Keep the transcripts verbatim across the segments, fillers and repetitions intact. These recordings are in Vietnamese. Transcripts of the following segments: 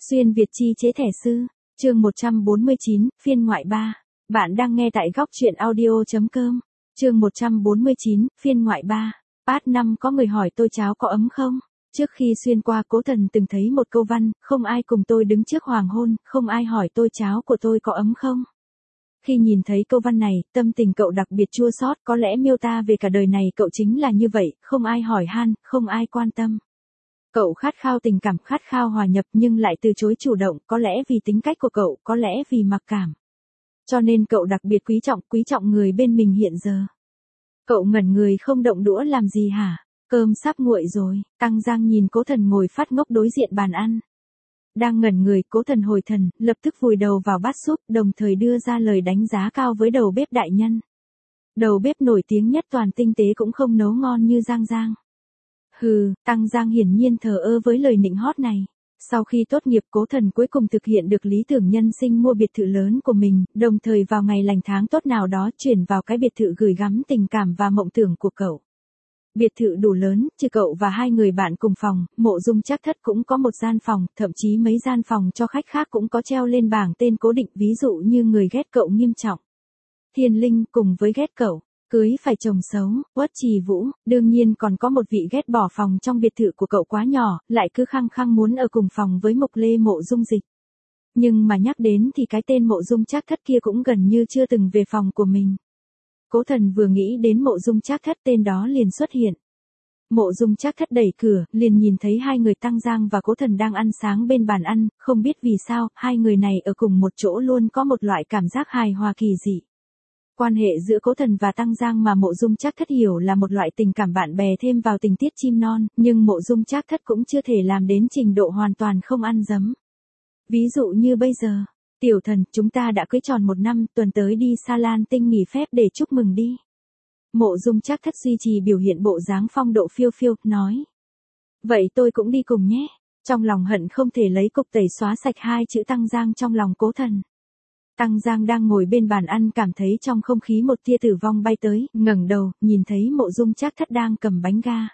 Xuyên Việt chi chế thẻ sư, chương một trăm bốn mươi chín, phiên ngoại ba. Bạn đang nghe tại góc truyện audio.com. Chương một trăm bốn mươi chín, phiên ngoại ba. Part năm có người hỏi tôi cháo có ấm không? Trước khi xuyên qua Cố Thần từng thấy một câu văn, không ai cùng tôi đứng trước hoàng hôn, không ai hỏi tôi cháo của tôi có ấm không? Khi nhìn thấy câu văn này, tâm tình cậu đặc biệt chua xót, có lẽ miêu tả về cả đời này cậu chính là như vậy, không ai hỏi han, không ai quan tâm. Cậu khát khao tình cảm, khát khao hòa nhập nhưng lại từ chối chủ động, có lẽ vì tính cách của cậu, có lẽ vì mặc cảm. Cho nên cậu đặc biệt quý trọng, quý trọng người bên mình hiện giờ. Cậu ngẩn người không động đũa làm gì hả? Cơm sắp nguội rồi. Tăng Giang nhìn Cố Thần ngồi phát ngốc đối diện bàn ăn. Đang ngẩn người, Cố Thần hồi thần, lập tức vùi đầu vào bát súp, đồng thời đưa ra lời đánh giá cao với đầu bếp đại nhân. Đầu bếp nổi tiếng nhất toàn tinh tế cũng không nấu ngon như Giang Giang. Hừ, Tăng Giang hiển nhiên thờ ơ với lời nịnh hót này. Sau khi tốt nghiệp, Cố Thần cuối cùng thực hiện được lý tưởng nhân sinh mua biệt thự lớn của mình, đồng thời vào ngày lành tháng tốt nào đó chuyển vào cái biệt thự gửi gắm tình cảm và mộng tưởng của cậu. Biệt thự đủ lớn, trừ cậu và hai người bạn cùng phòng, Mộ Dung Trác Thất cũng có một gian phòng, thậm chí mấy gian phòng cho khách khác cũng có treo lên bảng tên cố định, ví dụ như người ghét cậu nghiêm trọng, Thiên Linh cùng với ghét cậu, cưới phải chồng xấu, Uất Trì Vũ, đương nhiên còn có một vị ghét bỏ phòng trong biệt thự của cậu quá nhỏ, lại cứ khăng khăng muốn ở cùng phòng với Mộc Lê Mộ Dung Dịch. Nhưng mà nhắc đến thì cái tên Mộ Dung Trác Thất kia cũng gần như chưa từng về phòng của mình. Cố Thần vừa nghĩ đến Mộ Dung Trác Thất tên đó liền xuất hiện. Mộ Dung Trác Thất đẩy cửa, liền nhìn thấy hai người Tăng Giang và Cố Thần đang ăn sáng bên bàn ăn, không biết vì sao, hai người này ở cùng một chỗ luôn có một loại cảm giác hài hòa kỳ dị. Quan hệ giữa Cố Thần và Tăng Giang mà Mộ Dung Trác Thất hiểu là một loại tình cảm bạn bè thêm vào tình tiết chim non, nhưng Mộ Dung Trác Thất cũng chưa thể làm đến trình độ hoàn toàn không ăn dấm. Ví dụ như bây giờ, Tiểu Thần, chúng ta đã cưới tròn một năm, tuần tới đi Sa Lan Tinh nghỉ phép để chúc mừng đi. Mộ Dung Trác Thất duy trì biểu hiện bộ dáng phong độ phiêu phiêu, nói. Vậy tôi cũng đi cùng nhé. Trong lòng hận không thể lấy cục tẩy xóa sạch hai chữ Tăng Giang trong lòng Cố Thần. Tăng Giang đang ngồi bên bàn ăn cảm thấy trong không khí một tia tử vong bay tới, ngẩng đầu, nhìn thấy Mộ Dung Trác Thất đang cầm bánh ga.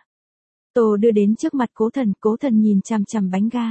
Tô đưa đến trước mặt Cố Thần, Cố Thần nhìn chằm chằm bánh ga.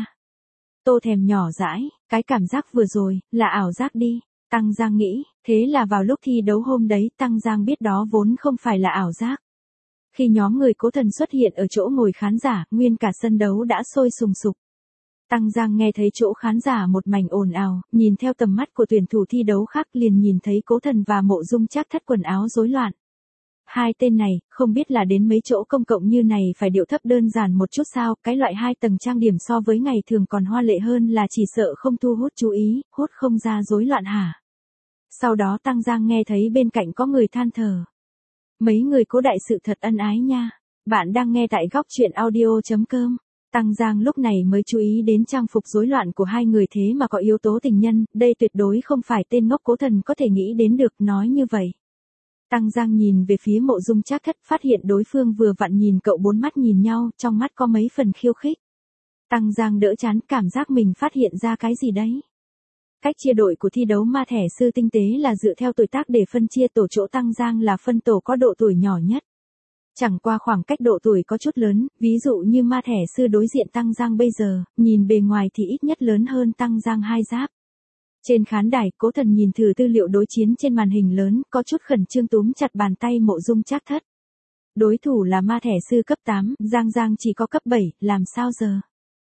Tô thèm nhỏ dãi, cái cảm giác vừa rồi, là ảo giác đi. Tăng Giang nghĩ, thế là vào lúc thi đấu hôm đấy, Tăng Giang biết đó vốn không phải là ảo giác. Khi nhóm người Cố Thần xuất hiện ở chỗ ngồi khán giả, nguyên cả sân đấu đã sôi sùng sục. Tăng Giang nghe thấy chỗ khán giả một mảnh ồn ào, nhìn theo tầm mắt của tuyển thủ thi đấu khác liền nhìn thấy Cố Thần và Mộ Dung Trác Thất quần áo rối loạn. Hai tên này, không biết là đến mấy chỗ công cộng như này phải điệu thấp đơn giản một chút sao, cái loại hai tầng trang điểm so với ngày thường còn hoa lệ hơn là chỉ sợ không thu hút chú ý, hút không ra rối loạn hả. Sau đó Tăng Giang nghe thấy bên cạnh có người than thở. Mấy người Cố đại sự thật ân ái nha. Bạn đang nghe tại góc truyện audio.com. Tăng Giang lúc này mới chú ý đến trang phục rối loạn của hai người thế mà có yếu tố tình nhân, đây tuyệt đối không phải tên ngốc Cố Thần có thể nghĩ đến được, nói như vậy. Tăng Giang nhìn về phía Mộ Dung Trác Thất, phát hiện đối phương vừa vặn nhìn cậu bốn mắt nhìn nhau, trong mắt có mấy phần khiêu khích. Tăng Giang đỡ chán, cảm giác mình phát hiện ra cái gì đấy. Cách chia đội của thi đấu ma thẻ sư tinh tế là dựa theo tuổi tác để phân chia tổ, chỗ Tăng Giang là phân tổ có độ tuổi nhỏ nhất. Chẳng qua khoảng cách độ tuổi có chút lớn, ví dụ như ma thẻ sư đối diện Tăng Giang bây giờ, nhìn bề ngoài thì ít nhất lớn hơn Tăng Giang hai giáp. Trên khán đài, Cố Thần nhìn thử tư liệu đối chiến trên màn hình lớn, có chút khẩn trương túm chặt bàn tay Mộ Dung Trác Thất. Đối thủ là ma thẻ sư cấp tám, Giang Giang chỉ có cấp bảy, làm sao giờ?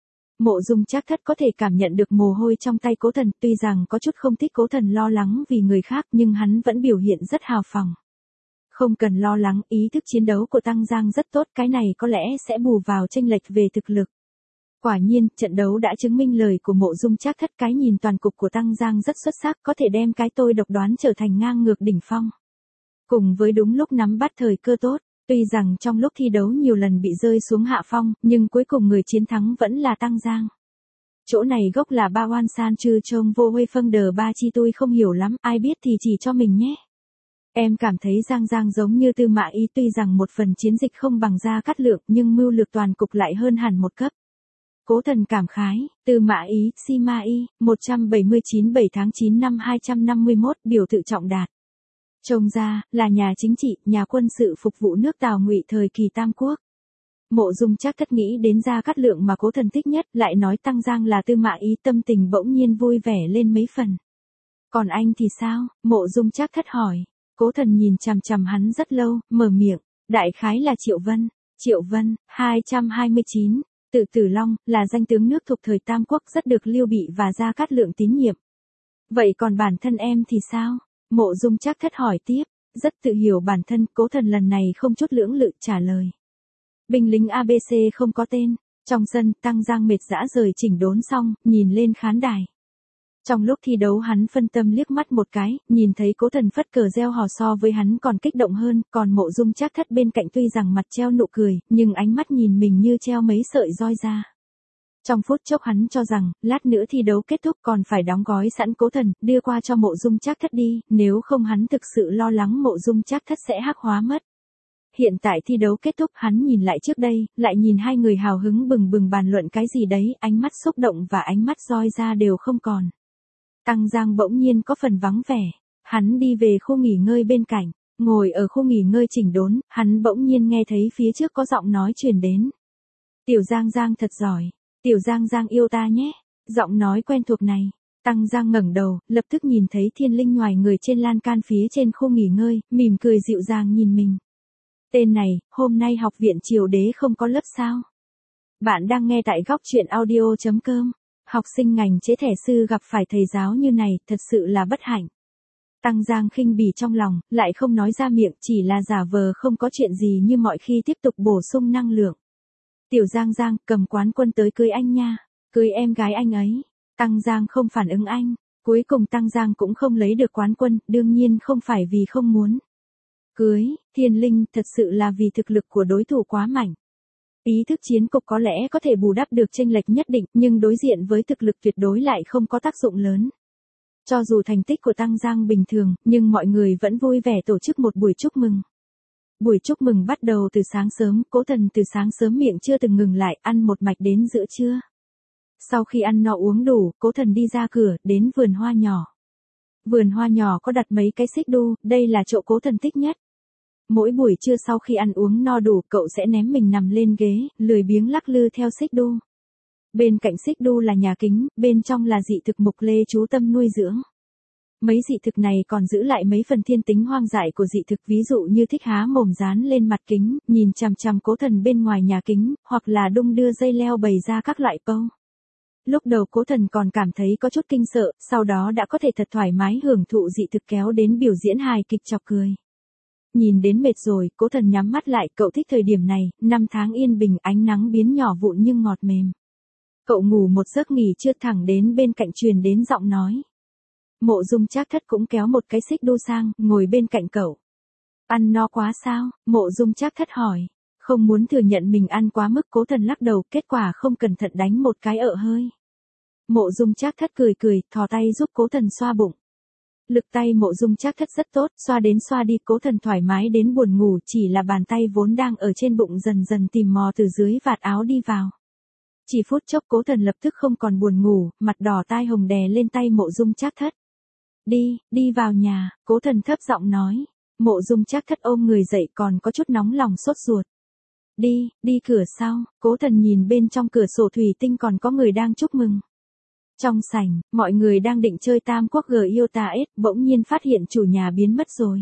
Mộ Dung Trác Thất có thể cảm nhận được mồ hôi trong tay Cố Thần, tuy rằng có chút không thích Cố Thần lo lắng vì người khác nhưng hắn vẫn biểu hiện rất hào phóng. Không cần lo lắng, ý thức chiến đấu của Tăng Giang rất tốt, cái này có lẽ sẽ bù vào chênh lệch về thực lực. Quả nhiên, trận đấu đã chứng minh lời của Mộ Dung Trác Thất, cái nhìn toàn cục của Tăng Giang rất xuất sắc, có thể đem cái tôi độc đoán trở thành ngang ngược đỉnh phong. Cùng với đúng lúc nắm bắt thời cơ tốt, tuy rằng trong lúc thi đấu nhiều lần bị rơi xuống hạ phong, nhưng cuối cùng người chiến thắng vẫn là Tăng Giang. Chỗ này gốc là ba oan san chư trông vô huê phân đờ ba chi, tôi không hiểu lắm, ai biết thì chỉ cho mình nhé. Em cảm thấy Giang Giang giống như Tư Mã Ý, tuy rằng một phần chiến dịch không bằng Gia Cát Lượng nhưng mưu lược toàn cục lại hơn hẳn một cấp. Cố Thần cảm khái, Tư Mã Ý, Si Ma Y, một trăm bảy mươi chín bảy tháng chín năm hai trăm năm mươi mốt, biểu tự trọng đạt. Trông ra, là nhà chính trị, nhà quân sự phục vụ nước Tào Ngụy thời kỳ Tam Quốc. Mộ Dung Trác Thất nghĩ đến Gia Cát Lượng mà Cố Thần thích nhất, lại nói Tăng Giang là Tư Mã Ý, tâm tình bỗng nhiên vui vẻ lên mấy phần. Còn anh thì sao? Mộ Dung Trác Thất hỏi. Cố Thần nhìn chằm chằm hắn rất lâu, mở miệng, đại khái là Triệu Vân. Triệu Vân, hai trăm hai mươi chín, Tự Tử Long, là danh tướng nước thuộc thời Tam Quốc rất được Liêu Bị và Gia Cát Lượng tín nhiệm. Vậy còn bản thân em thì sao? Mộ Dung Trác Thất hỏi tiếp, rất tự hiểu bản thân, Cố Thần lần này không chút lưỡng lự trả lời. Binh lính a bê xê không có tên. Trong sân, Tăng Giang mệt dã rời chỉnh đốn xong, nhìn lên khán đài. Trong lúc thi đấu hắn phân tâm liếc mắt một cái, nhìn thấy Cố Thần phất cờ reo hò so với hắn còn kích động hơn, còn Mộ Dung Trác Thất bên cạnh tuy rằng mặt treo nụ cười, nhưng ánh mắt nhìn mình như treo mấy sợi roi ra. Trong phút chốc hắn cho rằng, lát nữa thi đấu kết thúc còn phải đóng gói sẵn Cố Thần, đưa qua cho Mộ Dung Trác Thất đi, nếu không hắn thực sự lo lắng Mộ Dung Trác Thất sẽ hắc hóa mất. Hiện tại thi đấu kết thúc hắn nhìn lại trước đây, lại nhìn hai người hào hứng bừng bừng bàn luận cái gì đấy, ánh mắt xúc động và ánh mắt roi ra đều không còn. Tăng Giang bỗng nhiên có phần vắng vẻ, hắn đi về khu nghỉ ngơi bên cạnh, ngồi ở khu nghỉ ngơi chỉnh đốn, hắn bỗng nhiên nghe thấy phía trước có giọng nói truyền đến. Tiểu Giang Giang thật giỏi, Tiểu Giang Giang yêu ta nhé, giọng nói quen thuộc này. Tăng Giang ngẩng đầu, lập tức nhìn thấy Thiên Linh ngoài người trên lan can phía trên khu nghỉ ngơi, mỉm cười dịu dàng nhìn mình. Tên này, hôm nay học viện Triều Đế không có lớp sao? Bạn đang nghe tại góc truyện audio chấm com. Học sinh ngành chế thẻ sư gặp phải thầy giáo như này, thật sự là bất hạnh. Tăng Giang khinh bỉ trong lòng, lại không nói ra miệng, chỉ là giả vờ không có chuyện gì như mọi khi tiếp tục bổ sung năng lượng. Tiểu Giang Giang, cầm quán quân tới cưới anh nha, cưới em gái anh ấy. Tăng Giang không phản ứng anh, cuối cùng Tăng Giang cũng không lấy được quán quân, đương nhiên không phải vì không muốn. Cưới, Thiên Linh thật sự là vì thực lực của đối thủ quá mạnh. Ý thức chiến cục có lẽ có thể bù đắp được chênh lệch nhất định, nhưng đối diện với thực lực tuyệt đối lại không có tác dụng lớn. Cho dù thành tích của Tăng Giang bình thường, nhưng mọi người vẫn vui vẻ tổ chức một buổi chúc mừng. Buổi chúc mừng bắt đầu từ sáng sớm, Cố Thần từ sáng sớm miệng chưa từng ngừng lại, ăn một mạch đến giữa trưa. Sau khi ăn no uống đủ, Cố Thần đi ra cửa, đến vườn hoa nhỏ. Vườn hoa nhỏ có đặt mấy cái xích đu, đây là chỗ Cố Thần thích nhất. Mỗi buổi trưa sau khi ăn uống no đủ, cậu sẽ ném mình nằm lên ghế, lười biếng lắc lư theo xích đu. Bên cạnh xích đu là nhà kính, bên trong là dị thực mục lê chú tâm nuôi dưỡng. Mấy dị thực này còn giữ lại mấy phần thiên tính hoang dại của dị thực, ví dụ như thích há mồm dán lên mặt kính, nhìn chằm chằm Cố Thần bên ngoài nhà kính, hoặc là đung đưa dây leo bày ra các loại pâu. Lúc đầu Cố Thần còn cảm thấy có chút kinh sợ, sau đó đã có thể thật thoải mái hưởng thụ dị thực kéo đến biểu diễn hài kịch chọc cười. Nhìn đến mệt rồi, Cố Thần nhắm mắt lại, cậu thích thời điểm này, năm tháng yên bình, ánh nắng biến nhỏ vụn nhưng ngọt mềm. Cậu ngủ một giấc nghỉ trưa, thẳng đến bên cạnh truyền đến giọng nói. Mộ Dung Trác Thất cũng kéo một cái xích đu sang, ngồi bên cạnh cậu. Ăn no quá sao? Mộ Dung Trác Thất hỏi. Không muốn thừa nhận mình ăn quá mức, Cố Thần lắc đầu, kết quả không cẩn thận đánh một cái ợ hơi. Mộ Dung Trác Thất cười cười, thò tay giúp Cố Thần xoa bụng. Lực tay Mộ Dung Trác Thất rất tốt, xoa đến xoa đi, Cố Thần thoải mái đến buồn ngủ, chỉ là bàn tay vốn đang ở trên bụng dần dần tìm mò từ dưới vạt áo đi vào. Chỉ phút chốc Cố Thần lập tức không còn buồn ngủ, mặt đỏ tai hồng đè lên tay Mộ Dung Trác Thất. Đi, đi vào nhà, Cố Thần thấp giọng nói. Mộ Dung Trác Thất ôm người dậy, còn có chút nóng lòng sốt ruột. Đi, đi cửa sau, Cố Thần nhìn bên trong cửa sổ thủy tinh còn có người đang chúc mừng. Trong sảnh, mọi người đang định chơi Tam Quốc G yêu ta ết, bỗng nhiên phát hiện chủ nhà biến mất rồi.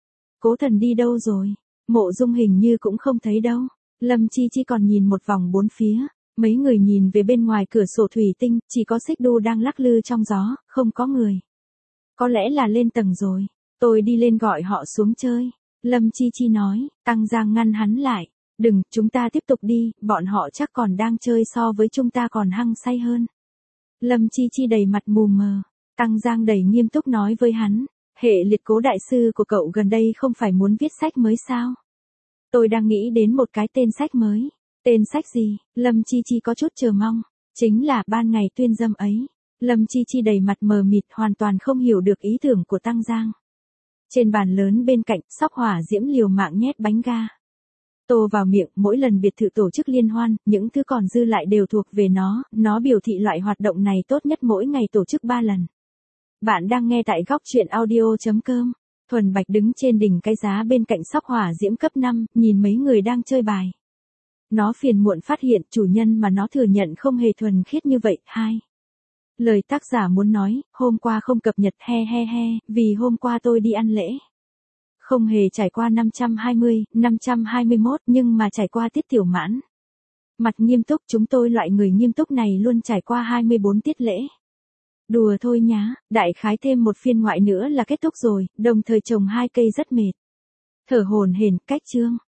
Cố Thần đi đâu rồi? Mộ Dung hình như cũng không thấy đâu. Lâm Chi Chi còn nhìn một vòng bốn phía. Mấy người nhìn về bên ngoài cửa sổ thủy tinh, chỉ có xích đu đang lắc lư trong gió, không có người. Có lẽ là lên tầng rồi. Tôi đi lên gọi họ xuống chơi. Lâm Chi Chi nói. Tăng Giang ngăn hắn lại. Đừng, chúng ta tiếp tục đi, bọn họ chắc còn đang chơi so với chúng ta còn hăng say hơn. Lâm Chi Chi đầy mặt mù mờ. Tăng Giang đầy nghiêm túc nói với hắn. Hệ liệt Cố đại sư của cậu gần đây không phải muốn viết sách mới sao? Tôi đang nghĩ đến một cái tên sách mới. Tên sách gì? Lâm Chi Chi có chút chờ mong. Chính là Ban Ngày Tuyên Dâm ấy. Lâm Chi Chi đầy mặt mờ mịt, hoàn toàn không hiểu được ý tưởng của Tăng Giang. Trên bàn lớn bên cạnh, Sóc Hỏa Diễm liều mạng nhét bánh ga tô vào miệng, mỗi lần biệt thự tổ chức liên hoan, những thứ còn dư lại đều thuộc về nó, nó biểu thị loại hoạt động này tốt nhất mỗi ngày tổ chức ba lần. Bạn đang nghe tại góc truyện audio chấm com. Thuần Bạch đứng trên đỉnh cái giá bên cạnh Sóc Hỏa Diễm cấp năm, nhìn mấy người đang chơi bài. Nó phiền muộn phát hiện chủ nhân mà nó thừa nhận không hề thuần khiết như vậy. Hai. Lời tác giả muốn nói, hôm qua không cập nhật he he he, vì hôm qua tôi đi ăn lễ. Không hề trải qua năm trăm hai mươi, năm trăm hai mươi mốt nhưng mà trải qua tiết tiểu mãn. Mặt nghiêm túc, chúng tôi loại người nghiêm túc này luôn trải qua hai mươi bốn tiết lễ. Đùa thôi nhá, đại khái thêm một phiên ngoại nữa là kết thúc rồi, đồng thời trồng hai cây rất mệt. Thở hổn hển, cách chương.